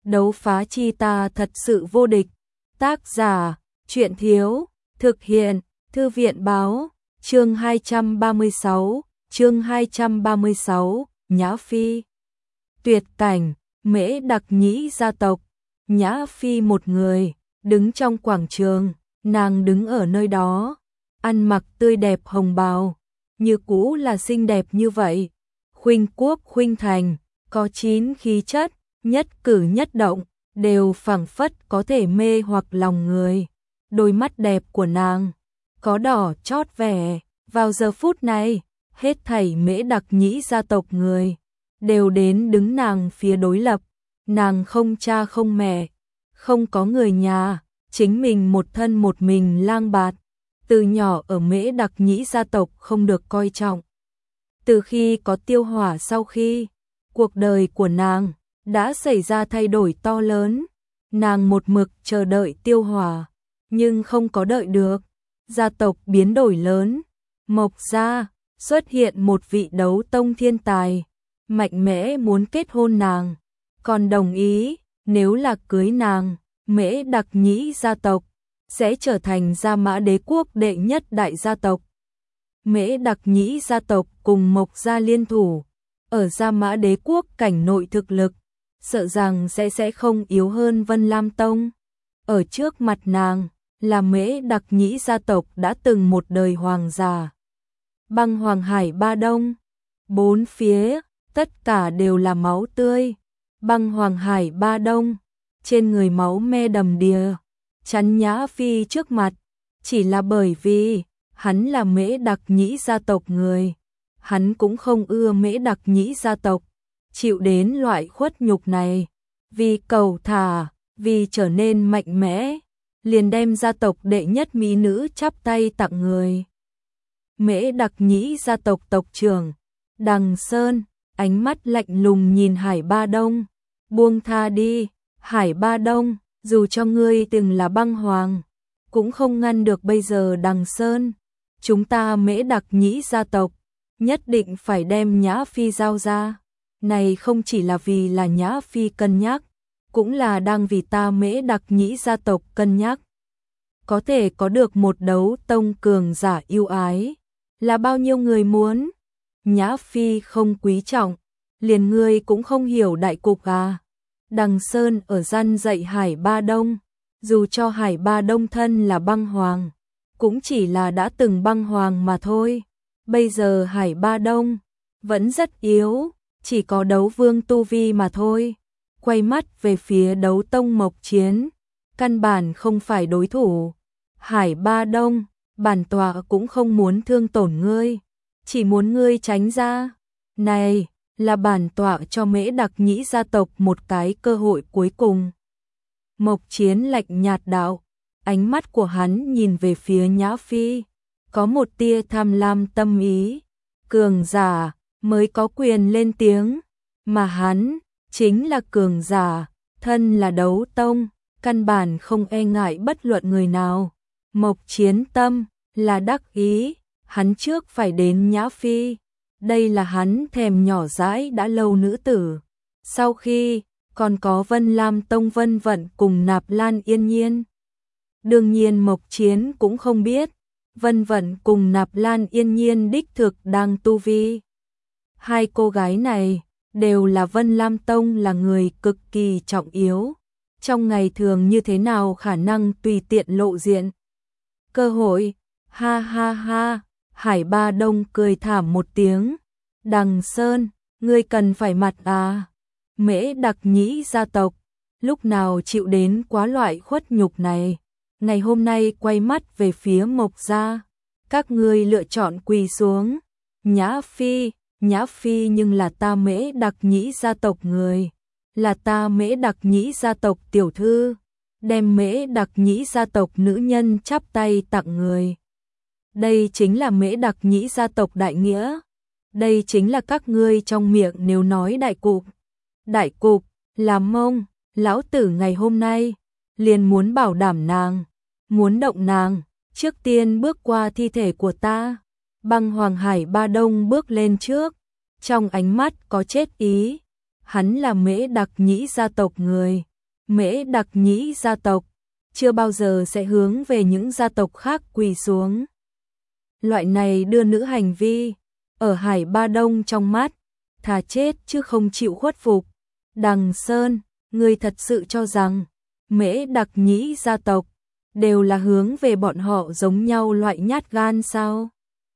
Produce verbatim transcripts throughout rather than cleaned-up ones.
đấu phá chi ta thật sự vô địch. Tác giả, truyện thiếu, thực hiện, thư viện báo, chương hai trăm ba mươi sáu, chương hai trăm ba mươi sáu, Nhã Phi. Tuyệt cảnh, Mễ Đặc Nhĩ gia tộc, Nhã Phi một người, đứng trong quảng trường, nàng đứng ở nơi đó, ăn mặc tươi đẹp hồng bào, như cũ là xinh đẹp như vậy, khuynh quốc khuynh thành, có chín khí chất, nhất cử nhất động, đều phảng phất có thể mê hoặc lòng người. Đôi mắt đẹp của nàng, có đỏ chót vẻ, vào giờ phút này, hết thảy Mễ Đặc Nhĩ gia tộc người, đều đến đứng nàng phía đối lập, nàng không cha không mẹ, không có người nhà, chính mình một thân một mình lang bạt, từ nhỏ ở Mễ Đặc Nhĩ gia tộc không được coi trọng. Từ khi có Tiêu Hỏa sau khi, cuộc đời của nàng đã xảy ra thay đổi to lớn, nàng một mực chờ đợi Tiêu Hỏa, nhưng không có đợi được, gia tộc biến đổi lớn, Mộc gia xuất hiện một vị đấu tông thiên tài, mạnh mẽ muốn kết hôn nàng, còn đồng ý, nếu là cưới nàng, Mễ Đặc Nhĩ gia tộc sẽ trở thành Gia Mã Đế quốc đệ nhất đại gia tộc. Mễ Đặc Nhĩ gia tộc cùng Mộc gia liên thủ, ở Gia Mã Đế quốc cảnh nội thực lực, sợ rằng sẽ sẽ không yếu hơn Vân Lam Tông. Ở trước mặt nàng, là Mễ Đặc Nhĩ gia tộc đã từng một đời hoàng giả. Băng Hoàng Hải Ba Đông, bốn phía, tất cả đều là máu tươi. Băng Hoàng Hải Ba Đông, trên người máu me đầm đìa, chắn Nhã Phi trước mặt, chỉ là bởi vì hắn là Mễ Đặc Nhĩ gia tộc người, hắn cũng không ưa Mễ Đặc Nhĩ gia tộc, chịu đến loại khuất nhục này, vì cầu thả, vì trở nên mạnh mẽ, liền đem gia tộc đệ nhất mỹ nữ chắp tay tặng người. Mễ Đặc Nhĩ gia tộc tộc trưởng Đằng Sơn, ánh mắt lạnh lùng nhìn Hải Ba Đông, buông tha đi, Hải Ba Đông, dù cho ngươi từng là băng hoàng, cũng không ngăn được bây giờ Đằng Sơn. Chúng ta Mễ Đặc Nhĩ gia tộc, nhất định phải đem Nhã Phi giao ra. Này không chỉ là vì là Nhã Phi cân nhắc, cũng là đang vì ta Mễ Đặc Nhĩ gia tộc cân nhắc. Có thể có được một đấu tông cường giả yêu ái, là bao nhiêu người muốn. Nhã Phi không quý trọng, liền ngươi cũng không hiểu đại cục à. Đằng Sơn ở gian dạy Hải Ba Đông, dù cho Hải Ba Đông thân là băng hoàng, cũng chỉ là đã từng băng hoàng mà thôi. Bây giờ Hải Ba Đông vẫn rất yếu, chỉ có đấu vương tu vi mà thôi. Quay mắt về phía đấu tông Mộc Chiến, căn bản không phải đối thủ. Hải Ba Đông, bản tọa cũng không muốn thương tổn ngươi, chỉ muốn ngươi tránh ra. Này, là bản tọa cho Mễ Đặc Nhĩ gia tộc một cái cơ hội cuối cùng. Mộc Chiến lạnh nhạt đạo, ánh mắt của hắn nhìn về phía Nhã Phi, có một tia tham lam tâm ý. Cường giả mới có quyền lên tiếng, mà hắn chính là cường giả, thân là đấu tông, căn bản không e ngại bất luận người nào. Mộc Chiến tâm là đắc ý, hắn trước phải đến Nhã Phi, đây là hắn thèm nhỏ dãi đã lâu nữ tử. Sau khi còn có Vân Lam Tông Vân Vận cùng Nạp Lan Yên Nhiên. Đương nhiên Mộc Chiến cũng không biết, Vân Vận cùng Nạp Lan Yên Nhiên đích thực đang tu vi. Hai cô gái này đều là Vân Lam Tông là người cực kỳ trọng yếu, trong ngày thường như thế nào khả năng tùy tiện lộ diện. Cơ hội, ha ha ha, Hải Ba Đông cười thảm một tiếng. Đằng Sơn, ngươi cần phải mặt à. Mễ Đặc Nhĩ gia tộc, lúc nào chịu đến quá loại khuất nhục này. Ngày hôm nay quay mắt về phía Mộc gia, các ngươi lựa chọn quỳ xuống. Nhã Phi, Nhã Phi nhưng là ta Mễ Đặc Nhĩ gia tộc người, là ta Mễ Đặc Nhĩ gia tộc tiểu thư, đem Mễ Đặc Nhĩ gia tộc nữ nhân chắp tay tặng người. Đây chính là Mễ Đặc Nhĩ gia tộc đại nghĩa, đây chính là các ngươi trong miệng nếu nói đại cục. Đại cục, là Mông, lão tử ngày hôm nay liền muốn bảo đảm nàng, muốn động nàng, trước tiên bước qua thi thể của ta. Băng Hoàng Hải Ba Đông bước lên trước, trong ánh mắt có chết ý, hắn là Mễ Đặc Nhĩ gia tộc người, Mễ Đặc Nhĩ gia tộc chưa bao giờ sẽ hướng về những gia tộc khác quỳ xuống. Loại này đưa nữ hành vi, ở Hải Ba Đông trong mắt, thà chết chứ không chịu khuất phục. Đằng Sơn, ngươi thật sự cho rằng Mễ Đặc Nhĩ gia tộc đều là hướng về bọn họ giống nhau loại nhát gan sao?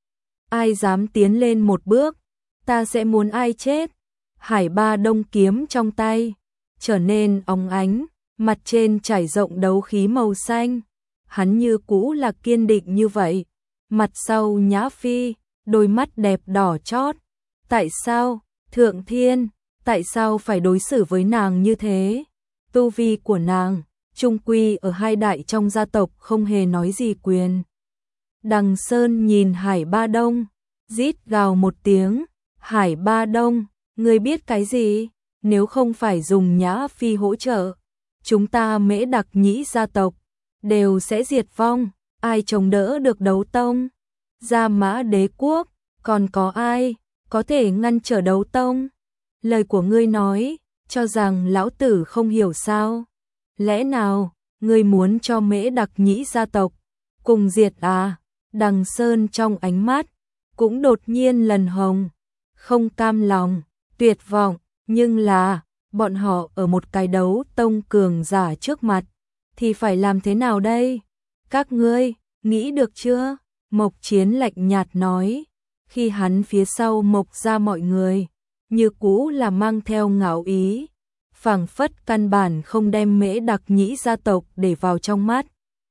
Ai dám tiến lên một bước, ta sẽ muốn ai chết. Hải Ba Đông kiếm trong tay trở nên óng ánh, mặt trên trải rộng đấu khí màu xanh. Hắn như cũ là kiên định như vậy. Mặt sau Nhã Phi, đôi mắt đẹp đỏ chót. Tại sao, Thượng Thiên, tại sao phải đối xử với nàng như thế? Tu vi của nàng, trung quy ở hai đại trong gia tộc không hề nói gì quyền. Đằng Sơn nhìn Hải Ba Đông, rít gào một tiếng. Hải Ba Đông, ngươi biết cái gì? Nếu không phải dùng Nhã Phi hỗ trợ, chúng ta Mễ Đặc Nhĩ gia tộc đều sẽ diệt vong. Ai chống đỡ được đấu tông? Gia Mã Đế quốc, còn có ai có thể ngăn trở đấu tông? Lời của ngươi nói, cho rằng lão tử không hiểu sao? Lẽ nào, ngươi muốn cho Mễ Đặc Nhĩ gia tộc cùng diệt à? Đằng Sơn trong ánh mắt, cũng đột nhiên lần hồng, không cam lòng, tuyệt vọng, nhưng là, bọn họ ở một cái đấu tông cường giả trước mặt, thì phải làm thế nào đây? Các ngươi, nghĩ được chưa? Mộc Chiến lạnh nhạt nói, khi hắn phía sau Mộc ra mọi người, như cũ là mang theo ngạo ý, phảng phất căn bản không đem Mễ Đặc Nhĩ gia tộc để vào trong mắt.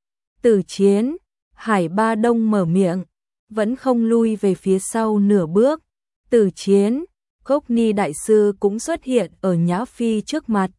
Tử Chiến, Hải Ba Đông mở miệng, vẫn không lui về phía sau nửa bước. Tử Chiến, Cốc Ni đại sư cũng xuất hiện ở Nhã Phi trước mặt.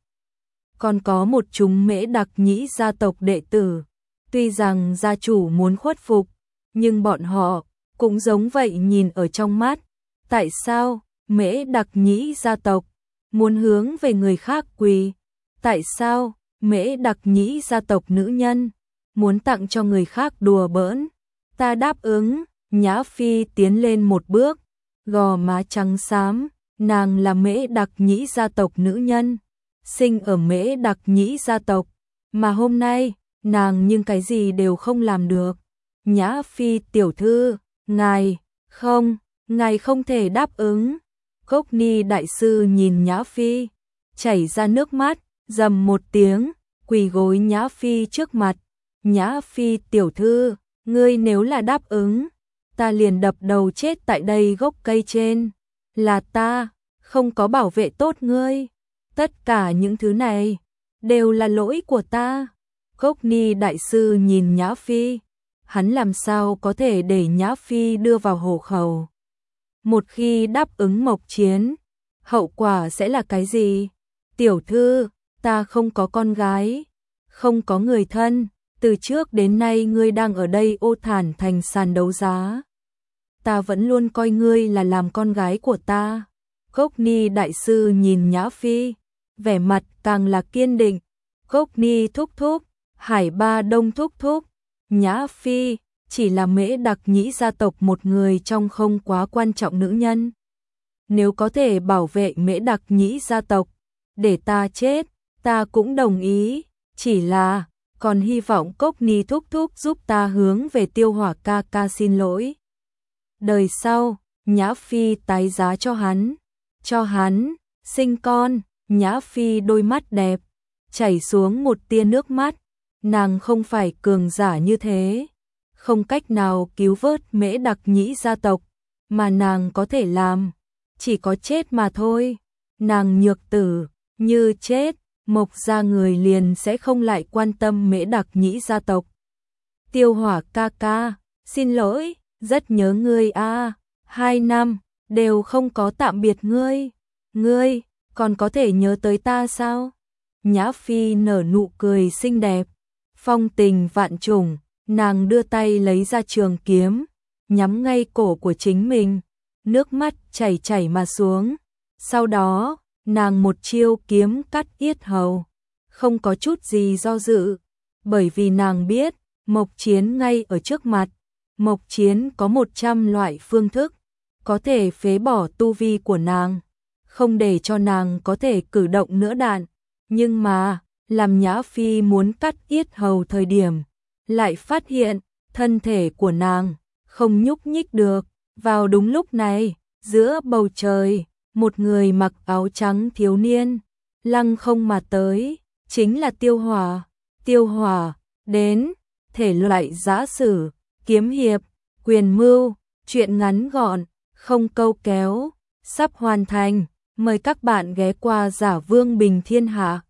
Còn có một chúng Mễ Đặc Nhĩ gia tộc đệ tử, tuy rằng gia chủ muốn khuất phục, nhưng bọn họ cũng giống vậy nhìn ở trong mắt. Tại sao Mễ Đặc Nhĩ gia tộc muốn hướng về người khác quỳ? Tại sao Mễ Đặc Nhĩ gia tộc nữ nhân muốn tặng cho người khác đùa bỡn? Ta đáp ứng. Nhã Phi tiến lên một bước, gò má trắng xám, nàng là Mễ Đặc Nhĩ gia tộc nữ nhân, sinh ở Mễ Đặc Nhĩ gia tộc, mà hôm nay, nàng nhưng cái gì đều không làm được. Nhã Phi tiểu thư, ngài, không, ngài không thể đáp ứng. Cốc Ni đại sư nhìn Nhã Phi, chảy ra nước mắt, rầm một tiếng, quỳ gối Nhã Phi trước mặt. Nhã Phi tiểu thư, ngươi nếu là đáp ứng, ta liền đập đầu chết tại đây gốc cây trên. Là ta, không có bảo vệ tốt ngươi. Tất cả những thứ này, đều là lỗi của ta. Cốc Ni đại sư nhìn Nhã Phi, hắn làm sao có thể để Nhã Phi đưa vào hộ khẩu. Một khi đáp ứng Mộc Chiến, hậu quả sẽ là cái gì? Tiểu thư, ta không có con gái, không có người thân, từ trước đến nay ngươi đang ở đây ô thản thành sàn đấu giá. Ta vẫn luôn coi ngươi là làm con gái của ta. Cốc Ni đại sư nhìn Nhã Phi, vẻ mặt càng là kiên định. Cốc Ni thúc thúc, Hải Ba Đông thúc thúc, Nhã Phi chỉ là Mễ Đặc Nhĩ gia tộc một người trong không quá quan trọng nữ nhân. Nếu có thể bảo vệ Mễ Đặc Nhĩ gia tộc, để ta chết, ta cũng đồng ý. Chỉ là, còn hy vọng Cốc Ni thúc thúc giúp ta hướng về Tiêu Hỏa ca ca xin lỗi. Đời sau, Nhã Phi tái giá cho hắn, cho hắn, sinh con. Nhã Phi đôi mắt đẹp, chảy xuống một tia nước mắt. Nàng không phải cường giả như thế, không cách nào cứu vớt Mễ Đặc Nhĩ gia tộc, mà nàng có thể làm, chỉ có chết mà thôi. Nàng nhược tử, như chết, Mộc gia người liền sẽ không lại quan tâm Mễ Đặc Nhĩ gia tộc. Tiêu Hỏa ca ca, xin lỗi, rất nhớ ngươi a, hai năm, đều không có tạm biệt ngươi. Ngươi, còn có thể nhớ tới ta sao? Nhã Phi nở nụ cười xinh đẹp, phong tình vạn trùng, nàng đưa tay lấy ra trường kiếm, nhắm ngay cổ của chính mình, nước mắt chảy chảy mà xuống. Sau đó, nàng một chiêu kiếm cắt yết hầu, không có chút gì do dự, bởi vì nàng biết, Mộc Chiến ngay ở trước mặt. Mộc Chiến có một trăm loại phương thức, có thể phế bỏ tu vi của nàng, không để cho nàng có thể cử động nữa đạn. Nhưng mà, làm Nhã Phi muốn cắt yết hầu thời điểm, lại phát hiện thân thể của nàng không nhúc nhích được. Vào đúng lúc này, giữa bầu trời, một người mặc áo trắng thiếu niên lăng không mà tới, chính là Tiêu Hòa. Tiêu Hòa đến, thể loại giã sử, kiếm hiệp, quyền mưu, truyện ngắn gọn, không câu kéo, sắp hoàn thành. Mời các bạn ghé qua Giả Vương Bình Thiên Hạ.